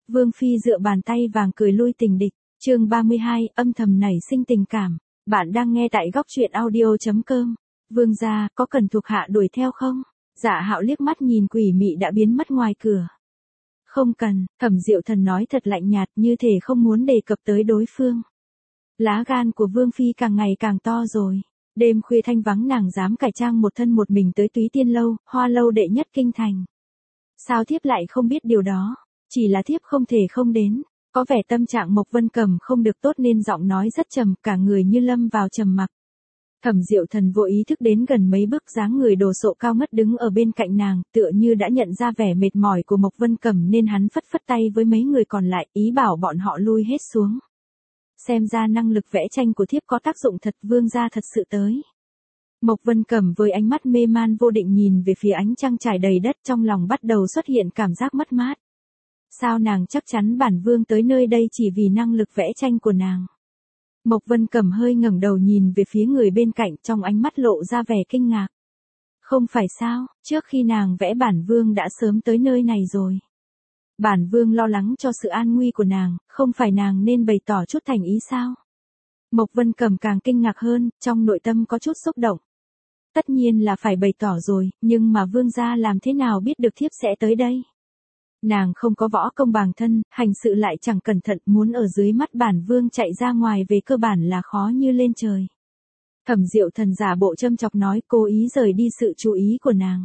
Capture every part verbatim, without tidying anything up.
Vương Phi dựa bàn tay vàng cười lui tình địch, chương ba mươi hai, âm thầm nảy sinh tình cảm. Bạn đang nghe tại góc truyện audio.com. Vương gia, có cần thuộc hạ đuổi theo không? Dạ Hạo liếc mắt nhìn quỷ mị đã biến mất ngoài cửa. Không cần, Thẩm Diệu Thần nói thật lạnh nhạt, như thể không muốn đề cập tới đối phương. Lá gan của Vương Phi càng ngày càng to rồi. Đêm khuya thanh vắng nàng dám cải trang một thân một mình tới Túy Tiên Lâu, hoa lâu đệ nhất kinh thành. Sao thiếp lại không biết điều đó? Chỉ là thiếp không thể không đến. Có vẻ tâm trạng Mộc Vân Cầm không được tốt nên giọng nói rất trầm, cả người như lâm vào trầm mặc. Thẩm Diệu Thần vô ý thức đến gần mấy bước, dáng người đồ sộ cao ngất đứng ở bên cạnh nàng, tựa như đã nhận ra vẻ mệt mỏi của Mộc Vân Cầm nên hắn phất phất tay với mấy người còn lại, ý bảo bọn họ lui hết xuống. Xem ra năng lực vẽ tranh của thiếp có tác dụng thật, vương gia thật sự tới. Mộc Vân Cầm với ánh mắt mê man vô định nhìn về phía ánh trăng trải đầy đất, trong lòng bắt đầu xuất hiện cảm giác mất mát. Sao nàng chắc chắn bản vương tới nơi đây chỉ vì năng lực vẽ tranh của nàng? Mộc Vân Cầm hơi ngẩng đầu nhìn về phía người bên cạnh, trong ánh mắt lộ ra vẻ kinh ngạc. Không phải sao, trước khi nàng vẽ bản vương đã sớm tới nơi này rồi. Bản vương lo lắng cho sự an nguy của nàng, không phải nàng nên bày tỏ chút thành ý sao? Mộc Vân Cầm càng kinh ngạc hơn, trong nội tâm có chút xúc động. Tất nhiên là phải bày tỏ rồi, nhưng mà vương gia làm thế nào biết được thiếp sẽ tới đây? Nàng không có võ công bằng thân, hành sự lại chẳng cẩn thận, muốn ở dưới mắt bản vương chạy ra ngoài về cơ bản là khó như lên trời. Thẩm Diệu Thần giả bộ châm chọc nói, cố ý rời đi sự chú ý của nàng.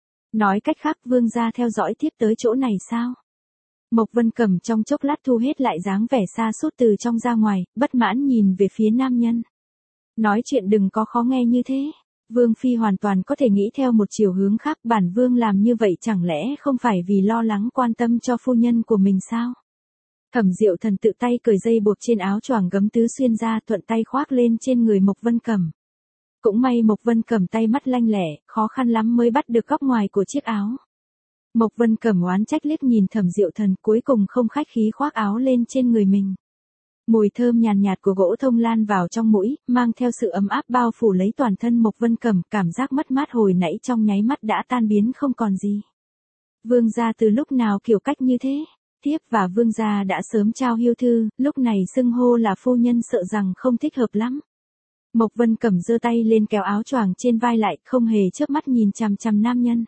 Nói cách khác, vương gia theo dõi tiếp tới chỗ này sao? Mộc Vân Cầm trong chốc lát thu hết lại dáng vẻ xa sút từ trong ra ngoài, bất mãn nhìn về phía nam nhân. Nói chuyện đừng có khó nghe như thế. Vương Phi hoàn toàn có thể nghĩ theo một chiều hướng khác, bản vương làm như vậy chẳng lẽ không phải vì lo lắng quan tâm cho phu nhân của mình sao? Thẩm Diệu Thần tự tay cởi dây buộc trên áo choàng gấm tứ xuyên ra, thuận tay khoác lên trên người Mộc Vân Cầm. Cũng may Mộc Vân Cầm tay mắt lanh lẹ, khó khăn lắm mới bắt được góc ngoài của chiếc áo. Mộc Vân Cầm oán trách liếc nhìn Thẩm Diệu Thần, cuối cùng không khách khí khoác áo lên trên người mình. Mùi thơm nhàn nhạt của gỗ thông lan vào trong mũi, mang theo sự ấm áp bao phủ lấy toàn thân Mộc Vân Cầm, cảm giác mất mát hồi nãy trong nháy mắt đã tan biến không còn gì. Vương gia từ lúc nào kiểu cách như thế? Thiếp và vương gia đã sớm trao hiêu thư, lúc này xưng hô là phu nhân sợ rằng không thích hợp lắm. Mộc Vân Cầm giơ tay lên kéo áo choàng trên vai lại, không hề chớp mắt nhìn chằm chằm nam nhân.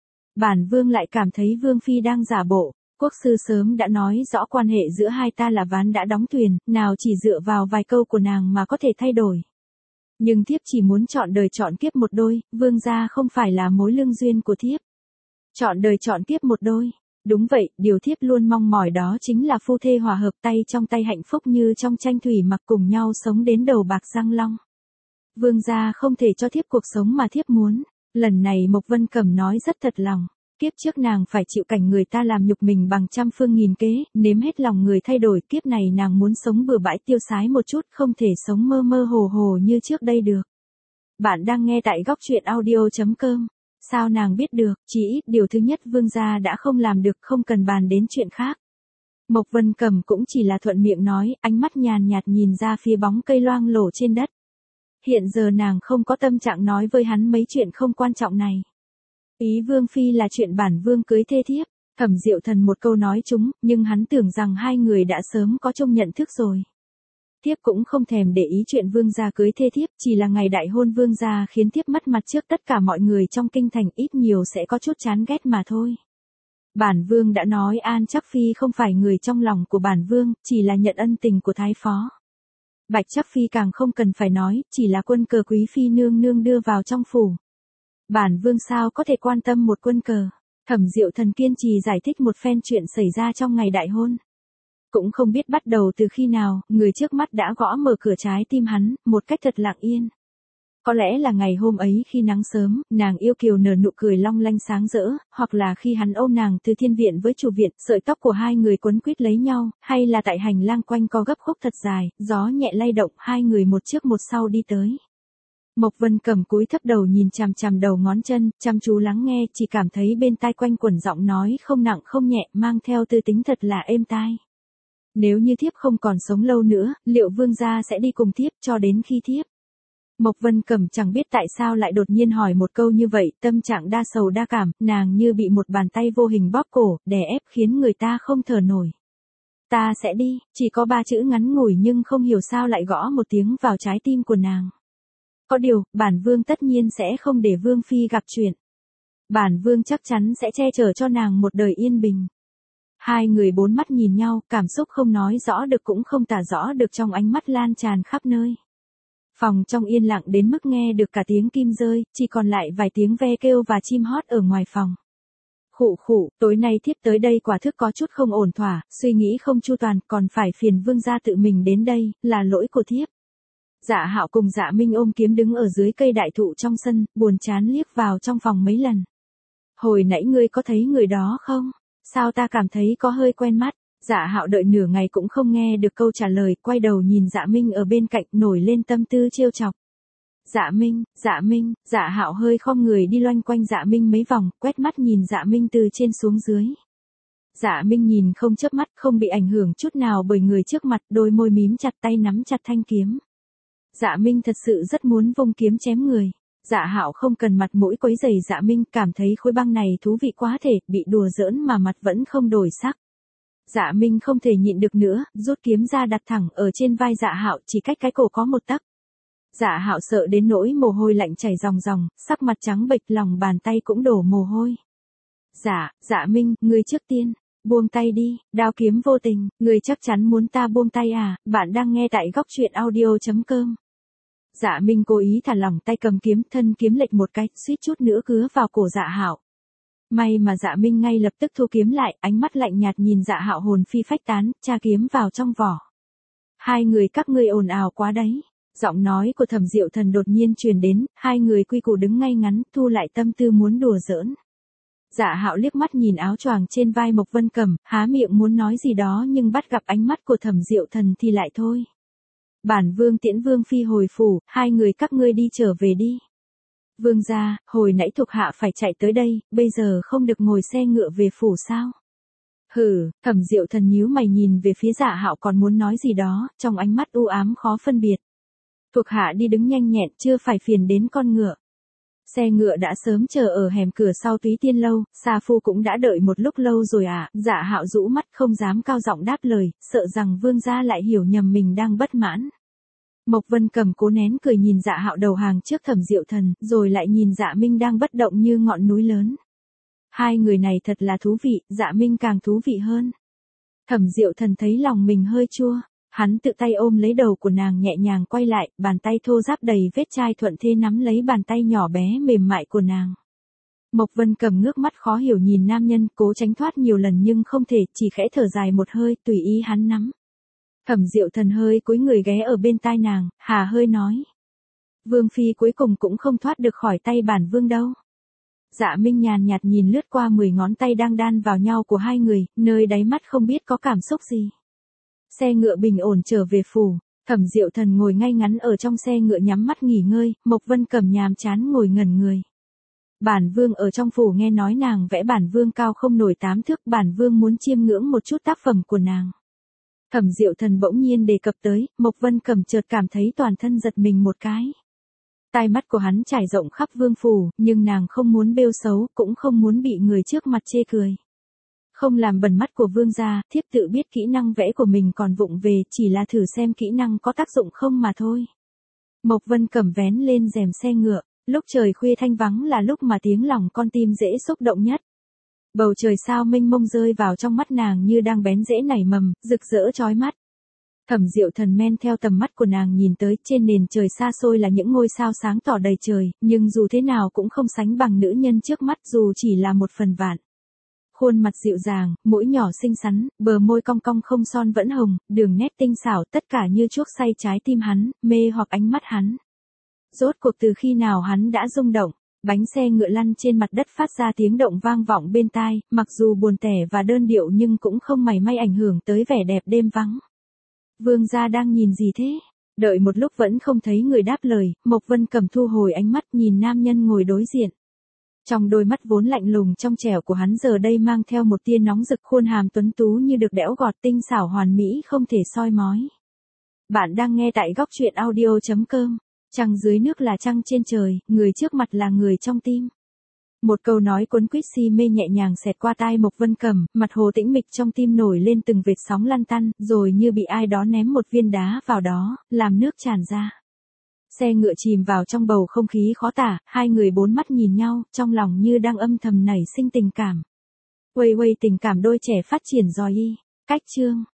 Bản vương lại cảm thấy vương phi đang giả bộ. Quốc sư sớm đã nói rõ quan hệ giữa hai ta là ván đã đóng thuyền, nào chỉ dựa vào vài câu của nàng mà có thể thay đổi. Nhưng thiếp chỉ muốn chọn đời chọn kiếp một đôi, vương gia không phải là mối lương duyên của thiếp. Chọn đời chọn kiếp một đôi. Đúng vậy, điều thiếp luôn mong mỏi đó chính là phu thê hòa hợp, tay trong tay hạnh phúc như trong tranh thủy mặc, cùng nhau sống đến đầu bạc răng long. Vương gia không thể cho thiếp cuộc sống mà thiếp muốn. Lần này Mộc Vân Cầm nói rất thật lòng. Kiếp trước nàng phải chịu cảnh người ta làm nhục mình bằng trăm phương nghìn kế, nếm hết lòng người thay đổi, kiếp này nàng muốn sống bừa bãi tiêu sái một chút, không thể sống mơ mơ hồ hồ như trước đây được. Bạn đang nghe tại góc truyện audio.com. Sao nàng biết được? Chỉ ít điều thứ nhất vương gia đã không làm được, không cần bàn đến chuyện khác. Mộc Vân Cầm cũng chỉ là thuận miệng nói, ánh mắt nhàn nhạt nhìn ra phía bóng cây loang lổ trên đất. Hiện giờ nàng không có tâm trạng nói với hắn mấy chuyện không quan trọng này. Ý vương phi là chuyện bản vương cưới thê thiếp. Thẩm Diệu Thần một câu nói trúng, nhưng hắn tưởng rằng hai người đã sớm có chung nhận thức rồi. Thiếp cũng không thèm để ý chuyện vương gia cưới thê thiếp, chỉ là ngày đại hôn vương gia khiến thiếp mất mặt trước tất cả mọi người trong kinh thành, ít nhiều sẽ có chút chán ghét mà thôi. Bản vương đã nói An Trắc Phi không phải người trong lòng của bản vương, chỉ là nhận ân tình của thái phó. Bạch Trắc Phi càng không cần phải nói, chỉ là quân cờ quý phi nương nương đưa vào trong phủ. Bản vương sao có thể quan tâm một quân cờ? Thẩm Diệu Thần kiên trì giải thích một phen chuyện xảy ra trong ngày đại hôn. Cũng không biết bắt đầu từ khi nào, người trước mắt đã gõ mở cửa trái tim hắn, một cách thật lặng yên. Có lẽ là ngày hôm ấy khi nắng sớm, nàng yêu kiều nở nụ cười long lanh sáng rỡ, hoặc là khi hắn ôm nàng từ thiên viện với chủ viện, sợi tóc của hai người quấn quýt lấy nhau, hay là tại hành lang quanh co gấp khúc thật dài, gió nhẹ lay động, hai người một trước một sau đi tới. Mộc Vân Cầm cúi thấp đầu nhìn chằm chằm đầu ngón chân, chăm chú lắng nghe, chỉ cảm thấy bên tai quanh quẩn giọng nói không nặng không nhẹ, mang theo tư tính thật là êm tai. Nếu như thiếp không còn sống lâu nữa, liệu vương gia sẽ đi cùng thiếp cho đến khi thiếp? Mộc Vân Cầm chẳng biết tại sao lại đột nhiên hỏi một câu như vậy, tâm trạng đa sầu đa cảm, nàng như bị một bàn tay vô hình bóp cổ, đè ép khiến người ta không thở nổi. Ta sẽ đi, chỉ có ba chữ ngắn ngủi nhưng không hiểu sao lại gõ một tiếng vào trái tim của nàng. Có điều, bản vương tất nhiên sẽ không để vương phi gặp chuyện. Bản vương chắc chắn sẽ che chở cho nàng một đời yên bình. Hai người bốn mắt nhìn nhau, cảm xúc không nói rõ được cũng không tả rõ được trong ánh mắt lan tràn khắp nơi. Phòng trong yên lặng đến mức nghe được cả tiếng kim rơi, chỉ còn lại vài tiếng ve kêu và chim hót ở ngoài phòng. Khụ khụ, tối nay thiếp tới đây quả thức có chút không ổn thỏa, suy nghĩ không chu toàn, còn phải phiền vương gia tự mình đến đây, là lỗi của thiếp. Dạ Hạo cùng Dạ Minh ôm kiếm đứng ở dưới cây đại thụ trong sân, buồn chán liếc vào trong phòng mấy lần. Hồi nãy ngươi có thấy người đó không? Sao ta cảm thấy có hơi quen mắt? Dạ Hạo đợi nửa ngày cũng không nghe được câu trả lời, quay đầu nhìn Dạ Minh ở bên cạnh, nổi lên tâm tư trêu chọc. Dạ Minh, Dạ Minh, Dạ Hạo hơi khom người đi loanh quanh Dạ Minh mấy vòng, quét mắt nhìn Dạ Minh từ trên xuống dưới. Dạ Minh nhìn không chớp mắt, không bị ảnh hưởng chút nào bởi người trước mặt, đôi môi mím chặt, tay nắm chặt thanh kiếm. Dạ Minh thật sự rất muốn vung kiếm chém người. Dạ Hạo không cần mặt mũi quấy rầy Dạ Minh, cảm thấy khối băng này thú vị quá thể, bị đùa giỡn mà mặt vẫn không đổi sắc. Dạ Minh không thể nhịn được nữa, rút kiếm ra đặt thẳng ở trên vai Dạ Hạo, chỉ cách cái cổ có một tấc. Dạ Hạo sợ đến nỗi mồ hôi lạnh chảy ròng ròng, sắc mặt trắng bệch, lòng bàn tay cũng đổ mồ hôi. Dạ, Dạ Minh, ngươi trước tiên, buông tay đi, đao kiếm vô tình, ngươi chắc chắn muốn ta buông tay à? Bạn đang nghe tại góc truyện audio chấm com. Dạ Minh cố ý thả lỏng tay cầm kiếm, thân kiếm lệch một cái, suýt chút nữa cứa vào cổ Dạ Hạo. May mà Dạ Minh ngay lập tức thu kiếm lại, ánh mắt lạnh nhạt nhìn Dạ Hạo hồn phi phách tán, tra kiếm vào trong vỏ. Hai người các ngươi ồn ào quá đấy. Giọng nói của Thẩm Diệu Thần đột nhiên truyền đến, hai người quy củ đứng ngay ngắn, thu lại tâm tư muốn đùa giỡn. Dạ Hạo liếc mắt nhìn áo choàng trên vai Mộc Vân Cầm, há miệng muốn nói gì đó nhưng bắt gặp ánh mắt của Thẩm Diệu Thần thì lại thôi. Bản vương tiễn vương phi hồi phủ, hai người các ngươi đi trở về đi. Vương gia, hồi nãy thuộc hạ phải chạy tới đây, bây giờ không được ngồi xe ngựa về phủ sao? Hừ, Thẩm Diệu Thần nhíu mày nhìn về phía Dạ Hạo còn muốn nói gì đó, trong ánh mắt u ám khó phân biệt. Thuộc hạ đi đứng nhanh nhẹn, chưa phải phiền đến con ngựa. Xe ngựa đã sớm chờ ở hẻm cửa sau Túy Tiên lâu, Sa Phu cũng đã đợi một lúc lâu rồi à? Dạ Hạo rũ mắt không dám cao giọng đáp lời, sợ rằng vương gia lại hiểu nhầm mình đang bất mãn. Mộc Vân Cầm cố nén cười nhìn Dạ Hạo đầu hàng trước Thẩm Diệu Thần, rồi lại nhìn Dạ Minh đang bất động như ngọn núi lớn. Hai người này thật là thú vị, Dạ Minh càng thú vị hơn. Thẩm Diệu Thần thấy lòng mình hơi chua. Hắn tự tay ôm lấy đầu của nàng nhẹ nhàng quay lại, bàn tay thô ráp đầy vết chai thuận thế nắm lấy bàn tay nhỏ bé mềm mại của nàng. Mộc Vân Cầm ngước mắt khó hiểu nhìn nam nhân, cố tránh thoát nhiều lần nhưng không thể, chỉ khẽ thở dài một hơi, tùy ý hắn nắm. Thẩm Diệu Thần hơi cúi người ghé ở bên tai nàng, hà hơi nói. Vương phi cuối cùng cũng không thoát được khỏi tay bản vương đâu. Dạ Minh nhàn nhạt nhìn lướt qua mười ngón tay đang đan vào nhau của hai người, nơi đáy mắt không biết có cảm xúc gì. Xe ngựa bình ổn trở về phủ, Thẩm Diệu Thần ngồi ngay ngắn ở trong xe ngựa nhắm mắt nghỉ ngơi, Mộc Vân Cầm nhàm chán ngồi ngẩn người. Bản vương ở trong phủ nghe nói nàng vẽ bản vương cao không nổi tám thước, bản vương muốn chiêm ngưỡng một chút tác phẩm của nàng. Thẩm Diệu Thần bỗng nhiên đề cập tới, Mộc Vân Cầm chợt cảm thấy toàn thân giật mình một cái. Tai mắt của hắn trải rộng khắp vương phủ, nhưng nàng không muốn bêu xấu, cũng không muốn bị người trước mặt chê cười. Không làm bẩn mắt của vương gia, thiếp tự biết kỹ năng vẽ của mình còn vụng về, chỉ là thử xem kỹ năng có tác dụng không mà thôi. Mộc Vân Cầm vén lên rèm xe ngựa, lúc trời khuya thanh vắng là lúc mà tiếng lòng con tim dễ xúc động nhất. Bầu trời sao mênh mông rơi vào trong mắt nàng như đang bén rễ nảy mầm, rực rỡ chói mắt. Thẩm Diệu Thần men theo tầm mắt của nàng nhìn tới, trên nền trời xa xôi là những ngôi sao sáng tỏ đầy trời, nhưng dù thế nào cũng không sánh bằng nữ nhân trước mắt dù chỉ là một phần vạn. Khuôn mặt dịu dàng, mũi nhỏ xinh xắn, bờ môi cong cong không son vẫn hồng, đường nét tinh xảo, tất cả như chuốc say trái tim hắn, mê hoặc ánh mắt hắn. Rốt cuộc từ khi nào hắn đã rung động, bánh xe ngựa lăn trên mặt đất phát ra tiếng động vang vọng bên tai, mặc dù buồn tẻ và đơn điệu nhưng cũng không mảy may ảnh hưởng tới vẻ đẹp đêm vắng. Vương gia đang nhìn gì thế? Đợi một lúc vẫn không thấy người đáp lời, Mộc Vân Cầm thu hồi ánh mắt nhìn nam nhân ngồi đối diện. Trong đôi mắt vốn lạnh lùng trong trẻo của hắn giờ đây mang theo một tia nóng rực, khuôn hàm tuấn tú như được đẽo gọt, tinh xảo hoàn mỹ không thể soi mói. Bạn đang nghe tại góc truyện audio chấm com. Trăng dưới nước là trăng trên trời, người trước mặt là người trong tim. Một câu nói cuốn quýt si mê nhẹ nhàng xẹt qua tai Mộc Vân Cầm, mặt hồ tĩnh mịch trong tim nổi lên từng vệt sóng lăn tăn, rồi như bị ai đó ném một viên đá vào đó, làm nước tràn ra. Xe ngựa chìm vào trong bầu không khí khó tả, hai người bốn mắt nhìn nhau, trong lòng như đang âm thầm nảy sinh tình cảm. Uầy uầy tình cảm đôi trẻ phát triển dòi y. Cách chương